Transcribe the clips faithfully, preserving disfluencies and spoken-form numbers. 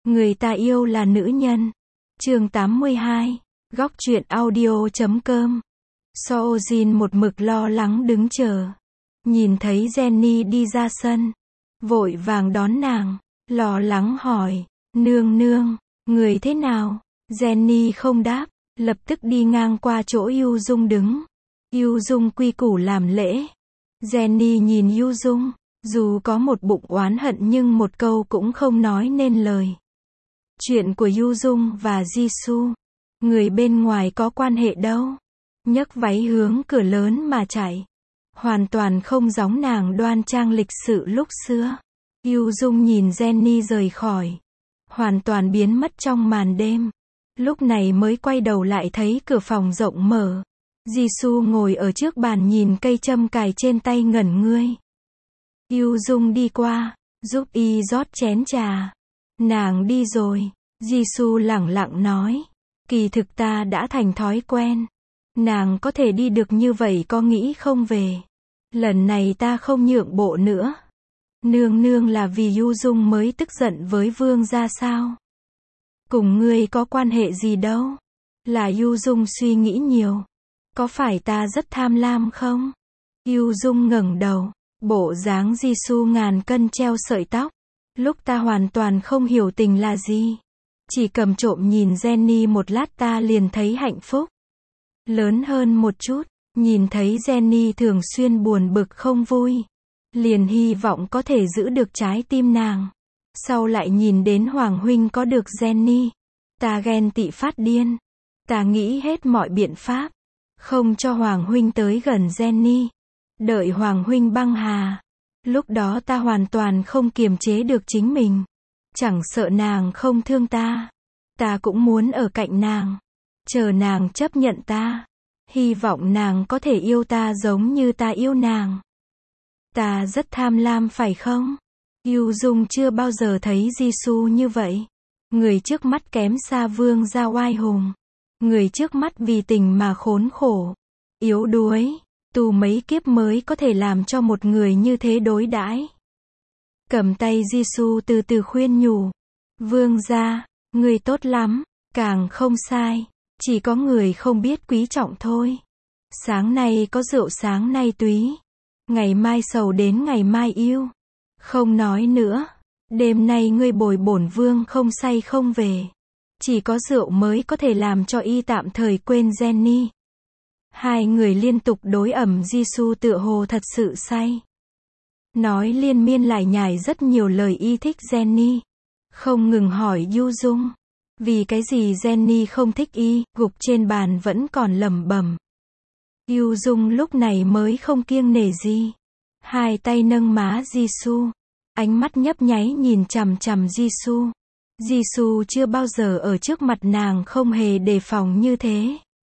Người ta yêu là nữ nhân. Chương tám mươi hai. Góc truyện audio chấm com. Soojin một mực lo lắng đứng chờ. Nhìn thấy Jenny đi ra sân, vội vàng đón nàng, lo lắng hỏi, nương nương, người thế nào? Jenny không đáp, lập tức đi ngang qua chỗ Yu Dung đứng. Yu Dung quy củ làm lễ. Jenny nhìn Yu Dung, dù có một bụng oán hận nhưng một câu cũng không nói nên lời. Chuyện của Yu Dung và Jisoo, người bên ngoài có quan hệ đâu. Nhấc váy hướng cửa lớn mà chạy. Hoàn toàn không giống nàng đoan trang lịch sự lúc xưa. Yu Dung nhìn Jenny rời khỏi, hoàn toàn biến mất trong màn đêm. Lúc này mới quay đầu lại thấy cửa phòng rộng mở. Jisoo ngồi ở trước bàn nhìn cây châm cài trên tay ngẩn ngươi. Yu Dung đi qua, giúp y rót chén trà. Nàng đi rồi. Jisoo lẳng lặng nói. Kỳ thực ta đã thành thói quen. Nàng có thể đi được như vậy có nghĩ không về. Lần này ta không nhượng bộ nữa. Nương nương là vì Yu Dung mới tức giận với vương gia sao? Cùng ngươi có quan hệ gì đâu. Là Yu Dung suy nghĩ nhiều. Có phải ta rất tham lam không? Yu Dung ngẩng đầu, bộ dáng Jisoo ngàn cân treo sợi tóc. Lúc ta hoàn toàn không hiểu tình là gì. Chỉ cầm trộm nhìn Jenny một lát ta liền thấy hạnh phúc. Lớn hơn một chút, nhìn thấy Jenny thường xuyên buồn bực không vui. Liền hy vọng có thể giữ được trái tim nàng. Sau lại nhìn đến Hoàng huynh có được Jenny. Ta ghen tị phát điên. Ta nghĩ hết mọi biện pháp. Không cho Hoàng huynh tới gần Jenny. Đợi Hoàng huynh băng hà. Lúc đó ta hoàn toàn không kiềm chế được chính mình. Chẳng sợ nàng không thương ta. Ta cũng muốn ở cạnh nàng. Chờ nàng chấp nhận ta. Hy vọng nàng có thể yêu ta giống như ta yêu nàng. Ta rất tham lam phải không? Yu Dung chưa bao giờ thấy Jisoo như vậy. Người trước mắt kém xa vương gia oai hùng. Người trước mắt vì tình mà khốn khổ. Yếu đuối. Tu mấy kiếp mới có thể làm cho một người như thế đối đãi. Cầm tay Jisoo từ từ khuyên nhủ. Vương gia, người tốt lắm. Càng không sai. Chỉ có người không biết quý trọng thôi. Sáng nay có rượu sáng nay túy. Ngày mai sầu đến ngày mai yêu. Không nói nữa. Đêm nay ngươi bồi bổn vương không say không về. Chỉ có rượu mới có thể làm cho y tạm thời quên Jenny. Hai người liên tục đối ẩm Jisoo tựa hồ thật sự say. Nói liên miên lại nhải rất nhiều lời y thích Jenny. Không ngừng hỏi Yu Dung. Vì cái gì Jenny không thích y, gục trên bàn vẫn còn lẩm bẩm. Yu Dung lúc này mới không kiêng nể gì. Hai tay nâng má Jisoo. Ánh mắt nhấp nháy nhìn chằm chằm Jisoo. Jisoo chưa bao giờ ở trước mặt nàng không hề đề phòng như thế.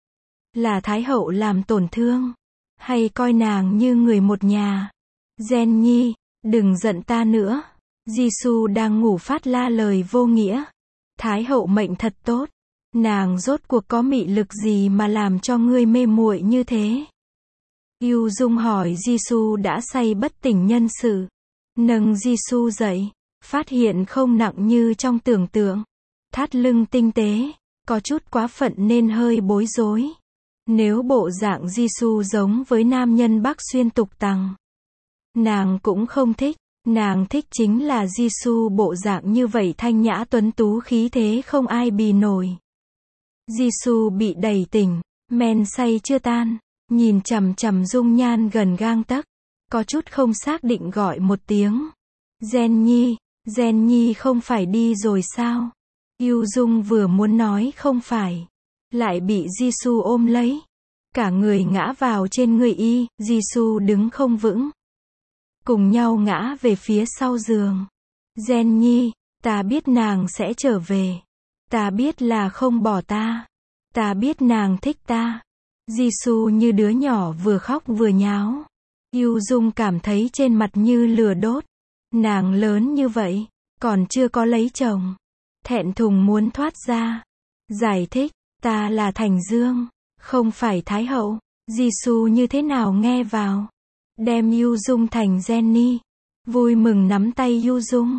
Là Thái hậu làm tổn thương. Hay coi nàng như người một nhà. Jenny, đừng giận ta nữa. Jisoo đang ngủ phát la lời vô nghĩa. Thái hậu mệnh thật tốt. Nàng rốt cuộc có mị lực gì mà làm cho ngươi mê muội như thế? Yu Dung hỏi Jisoo đã say bất tỉnh nhân sự. Nâng Jisoo dậy. Phát hiện không nặng như trong tưởng tượng. Thắt lưng tinh tế. Có chút quá phận nên hơi bối rối. Nếu bộ dạng Jisoo giống với nam nhân Bắc xuyên tục tằng. Nàng cũng không thích. Nàng thích chính là Jisoo bộ dạng như vậy thanh nhã tuấn tú khí thế không ai bì nổi. Jisoo bị đẩy tỉnh. Men say chưa tan. Nhìn chằm chằm dung nhan gần gang tấc. Có chút không xác định gọi một tiếng. Jenny, Jenny không phải đi rồi sao? Yu Dung vừa muốn nói không phải. Lại bị Jisoo ôm lấy. Cả người ngã vào trên người y, Jisoo đứng không vững. Cùng nhau ngã về phía sau giường. Jenny, ta biết nàng sẽ trở về. Ta biết là không bỏ ta. Ta biết nàng thích ta. Jisoo như đứa nhỏ vừa khóc vừa nháo. Yu Dung cảm thấy trên mặt như lửa đốt. Nàng lớn như vậy, còn chưa có lấy chồng. Thẹn thùng muốn thoát ra. Giải thích, ta là Thành Dương, không phải Thái hậu. Jisoo như thế nào nghe vào. Đem Yu Dung thành Jenny. Vui mừng nắm tay Yu Dung.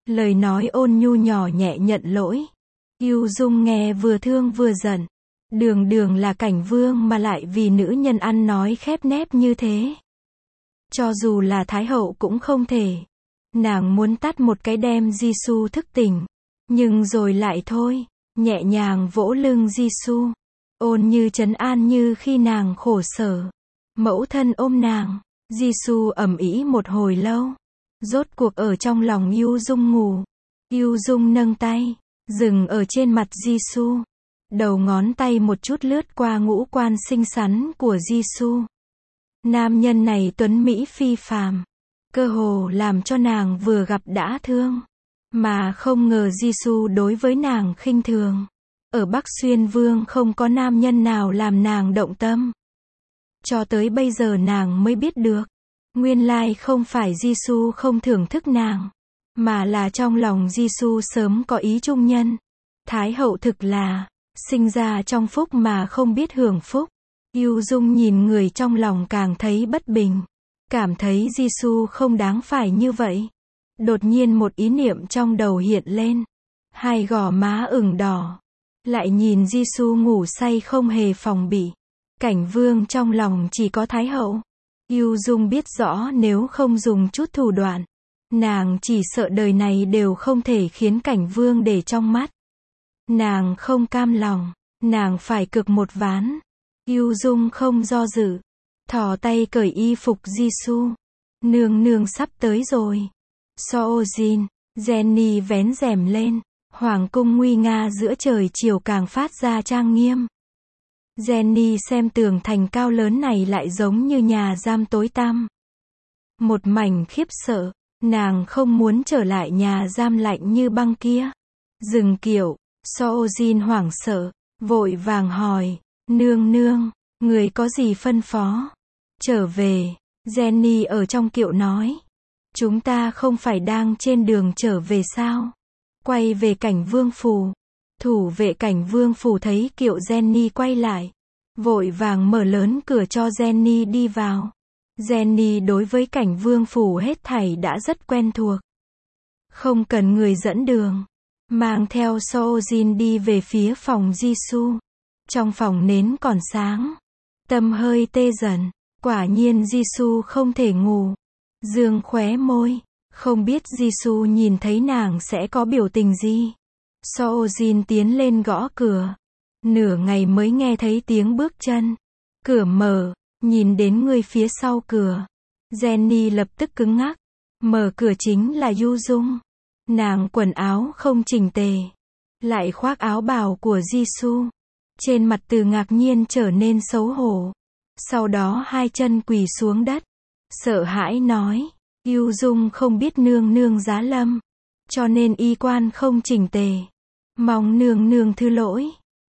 Lời nói ôn nhu nhỏ nhẹ nhận lỗi. Yu Dung nghe vừa thương vừa giận. Đường đường là cảnh vương mà lại vì nữ nhân ăn nói khép nép như thế. Cho dù là thái hậu cũng không thể. Nàng muốn tát một cái đem Jisoo thức tỉnh. Nhưng rồi lại thôi. Nhẹ nhàng vỗ lưng Jisoo. Ôn như trấn an như khi nàng khổ sở. Mẫu thân ôm nàng. Jisoo ầm ĩ một hồi lâu. Rốt cuộc ở trong lòng Yu Dung ngủ. Yu Dung nâng tay. Dừng ở trên mặt Jisoo. Đầu ngón tay một chút lướt qua ngũ quan xinh xắn của Jisoo. Nam nhân này tuấn mỹ phi phàm. Cơ hồ làm cho nàng vừa gặp đã thương. Mà không ngờ Jisoo đối với nàng khinh thường. Ở Bắc Xuyên Vương không có nam nhân nào làm nàng động tâm. Cho tới bây giờ nàng mới biết được. Nguyên lai không phải Jisoo không thưởng thức nàng. Mà là trong lòng Jisoo sớm có ý trung nhân. Thái hậu thực là sinh ra trong phúc mà không biết hưởng phúc. Yu Dung nhìn người trong lòng càng thấy bất bình. Cảm thấy Jisoo không đáng phải như vậy. Đột nhiên một ý niệm trong đầu hiện lên. Hai gò má ửng đỏ. Lại nhìn Jisoo ngủ say không hề phòng bị. Cảnh vương trong lòng chỉ có thái hậu. Yu Dung biết rõ nếu không dùng chút thủ đoạn. Nàng chỉ sợ đời này đều không thể khiến cảnh vương để trong mắt. Nàng không cam lòng. Nàng phải cực một ván. Yu Dung không do dự. Thò tay cởi y phục Jisoo. Nương nương sắp tới rồi. Soojin, Jenny vén rèm lên. Hoàng cung nguy nga giữa trời chiều càng phát ra trang nghiêm. Jenny xem tường thành cao lớn này lại giống như nhà giam tối tăm. Một mảnh khiếp sợ. Nàng không muốn trở lại nhà giam lạnh như băng kia. Dừng kiệu. Soojin hoảng sợ. Vội vàng hỏi. Nương nương, người có gì phân phó? Trở về. Jenny ở trong kiệu nói. Chúng ta không phải đang trên đường trở về sao? Quay về cảnh vương phủ. Thủ vệ cảnh vương phủ thấy kiệu Jenny quay lại. Vội vàng mở lớn cửa cho Jenny đi vào. Jenny đối với cảnh vương phủ hết thảy đã rất quen thuộc. Không cần người dẫn đường. Mang theo Soojin đi về phía phòng Jisoo. Trong phòng nến còn sáng. Tâm hơi tê dần. Quả nhiên Jisoo không thể ngủ. Dương khóe môi. Không biết Jisoo nhìn thấy nàng sẽ có biểu tình gì. Soojin tiến lên gõ cửa. Nửa ngày mới nghe thấy tiếng bước chân. Cửa mở. Nhìn đến người phía sau cửa. Jenny lập tức cứng ngắc. Mở cửa chính là Yu Dung. Nàng quần áo không chỉnh tề. Lại khoác áo bào của Jisoo. Trên mặt từ ngạc nhiên trở nên xấu hổ. Sau đó hai chân quỳ xuống đất. Sợ hãi nói. Yu Dung không biết nương nương giá lâm. Cho nên y quan không chỉnh tề. Mong nương nương thứ lỗi.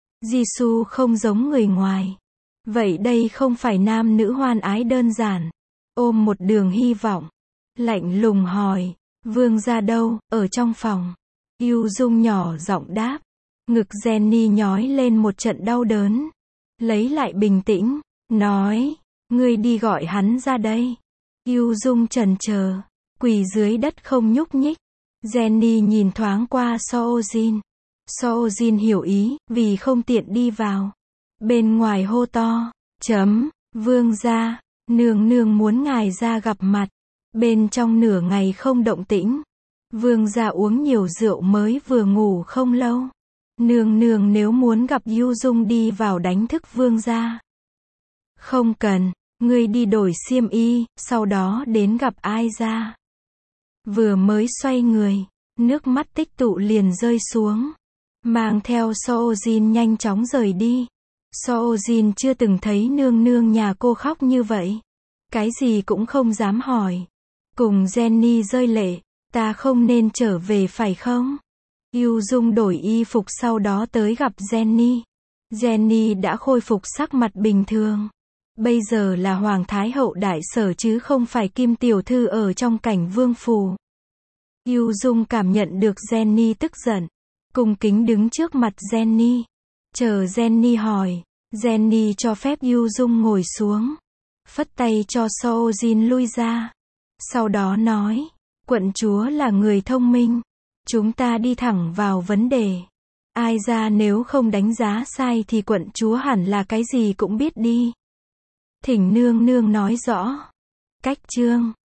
Jisoo không giống người ngoài. Vậy đây không phải nam nữ hoan ái đơn giản. Ôm một đường hy vọng. Lạnh lùng hỏi. Vương gia đâu? Ở trong phòng. Yu Dung nhỏ giọng đáp. Ngực Jenny nhói lên một trận đau đớn. Lấy lại bình tĩnh. Nói. Ngươi đi gọi hắn ra đây. Yu Dung chần chờ. Quỳ dưới đất không nhúc nhích. Jenny nhìn thoáng qua Soojin. Soojin hiểu ý. Vì không tiện đi vào. Bên ngoài hô to. Chấm. Vương gia. Nương nương muốn ngài ra gặp mặt. Bên trong nửa ngày không động tĩnh. Vương gia uống nhiều rượu mới vừa ngủ không lâu. Nương nương nếu muốn gặp Yu Dung đi vào đánh thức vương gia. Không cần, ngươi đi đổi xiêm y, sau đó đến gặp ai ra. Vừa mới xoay người, nước mắt tích tụ liền rơi xuống. Mang theo Soojin nhanh chóng rời đi. Soojin chưa từng thấy nương nương nhà cô khóc như vậy. Cái gì cũng không dám hỏi. Cùng Jenny rơi lệ. Ta không nên trở về phải không? Yu Dung đổi y phục sau đó tới gặp Jenny. Jenny đã khôi phục sắc mặt bình thường. Bây giờ là Hoàng Thái Hậu đại sở chứ không phải Kim Tiểu Thư ở trong cảnh vương phủ. Yu Dung cảm nhận được Jenny tức giận. Cung kính đứng trước mặt Jenny. Chờ Jenny hỏi. Jenny cho phép Yu Dung ngồi xuống. Phất tay cho Soojin lui ra. Sau đó nói. Quận chúa là người thông minh. Chúng ta đi thẳng vào vấn đề. Ai ra nếu không đánh giá sai thì quận chúa hẳn là cái gì cũng biết đi. Thỉnh nương nương nói rõ. Cách chương